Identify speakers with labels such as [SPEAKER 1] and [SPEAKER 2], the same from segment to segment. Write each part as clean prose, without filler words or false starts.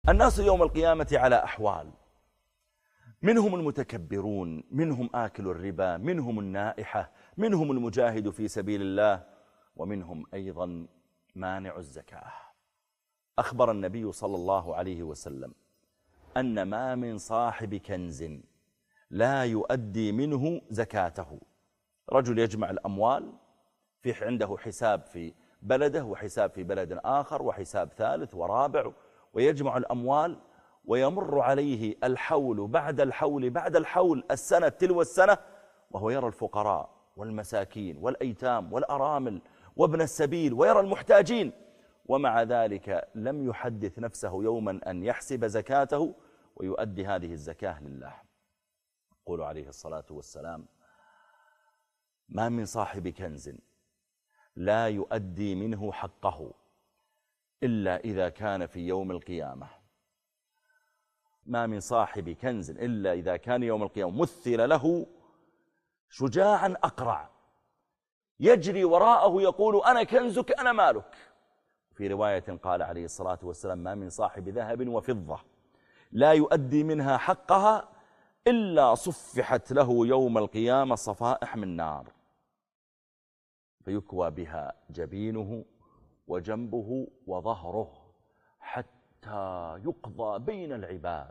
[SPEAKER 1] الناس يوم القيامة على أحوال، منهم المتكبرون، منهم آكل الربا، منهم النائحة، منهم المجاهد في سبيل الله، ومنهم أيضا مانع الزكاة. أخبر النبي صلى الله عليه وسلم أن ما من صاحب كنز لا يؤدي منه زكاته. رجل يجمع الأموال، في عنده حساب في بلده وحساب في بلد آخر وحساب ثالث ورابع، ويجمع الأموال ويمر عليه الحول بعد الحول بعد الحول، السنة تلو السنة، وهو يرى الفقراء والمساكين والأيتام والأرامل وابن السبيل ويرى المحتاجين، ومع ذلك لم يحدث نفسه يوما أن يحسب زكاته ويؤدي هذه الزكاة لله. يقول عليه الصلاة والسلام: ما من صاحب كنز لا يؤدي منه حقه إلا إذا كان في يوم القيامة. ما من صاحب كنز إلا إذا كان يوم القيامة مثل له شجاعا أقرع يجري وراءه يقول: أنا كنزك أنا مالك. في رواية قال عليه الصلاة والسلام: ما من صاحب ذهب وفضة لا يؤدي منها حقها إلا صفحت له يوم القيامة صفائح من نار، فيكوى بها جبينه وجنبه وظهره حتى يقضى بين العباد.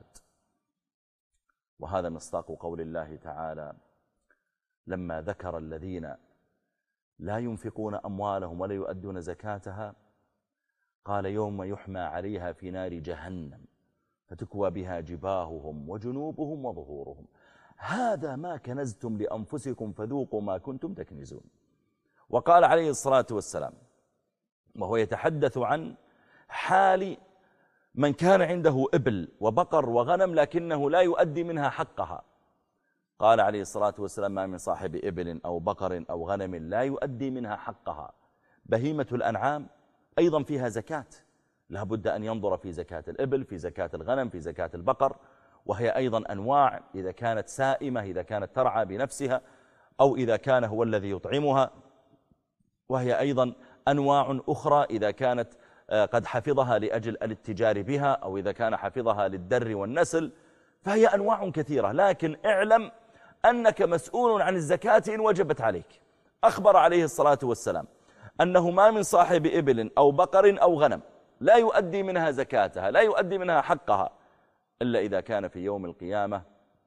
[SPEAKER 1] وهذا مصداق قول الله تعالى لما ذكر الذين لا ينفقون أموالهم ولا يؤدون زكاتها، قال: يوم يحمى عليها في نار جهنم فتكوى بها جباههم وجنوبهم وظهورهم، هذا ما كنزتم لأنفسكم فذوقوا ما كنتم تكنزون. وقال عليه الصلاة والسلام وهو يتحدث عن حال من كان عنده إبل وبقر وغنم لكنه لا يؤدي منها حقها، قال عليه الصلاة والسلام: ما من صاحب إبل أو بقر أو غنم لا يؤدي منها حقها. بهيمة الأنعام أيضا فيها زكاة، لا بد أن ينظر في زكاة الإبل، في زكاة الغنم، في زكاة البقر، وهي أيضا أنواع، إذا كانت سائمة، إذا كانت ترعى بنفسها، أو إذا كان هو الذي يطعمها، وهي أيضا أنواع أخرى إذا كانت قد حفظها لأجل الاتجار بها، أو إذا كان حفظها للدر والنسل، فهي أنواع كثيرة. لكن اعلم أنك مسؤول عن الزكاة إن وجبت عليك. أخبر عليه الصلاة والسلام أنه ما من صاحب إبل أو بقر أو غنم لا يؤدي منها زكاتها، لا يؤدي منها حقها، إلا إذا كان في يوم القيامة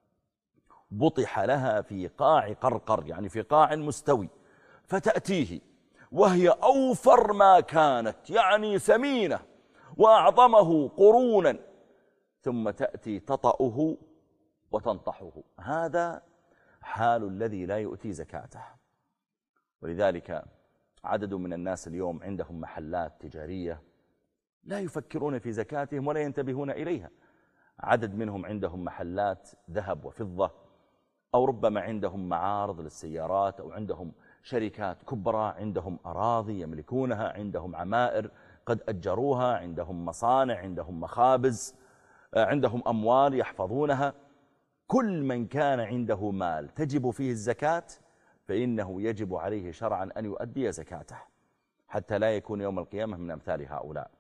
[SPEAKER 1] بطح لها في قاع قرقر، يعني في قاع مستوي، فتأتيه وهي أوفر ما كانت، يعني سمينة وأعظمه قرونا، ثم تأتي تطأه وتنطحه. هذا حال الذي لا يؤتي زكاته. ولذلك عدد من الناس اليوم عندهم محلات تجارية لا يفكرون في زكاتهم ولا ينتبهون إليها. عدد منهم عندهم محلات ذهب وفضة، أو ربما عندهم معارض للسيارات، أو عندهم شركات كبرى، عندهم أراضي يملكونها، عندهم عمائر قد أجروها، عندهم مصانع، عندهم مخابز، عندهم أموال يحفظونها. كل من كان عنده مال تجب فيه الزكاة فإنه يجب عليه شرعا أن يؤدي زكاته، حتى لا يكون يوم القيامة من أمثال هؤلاء.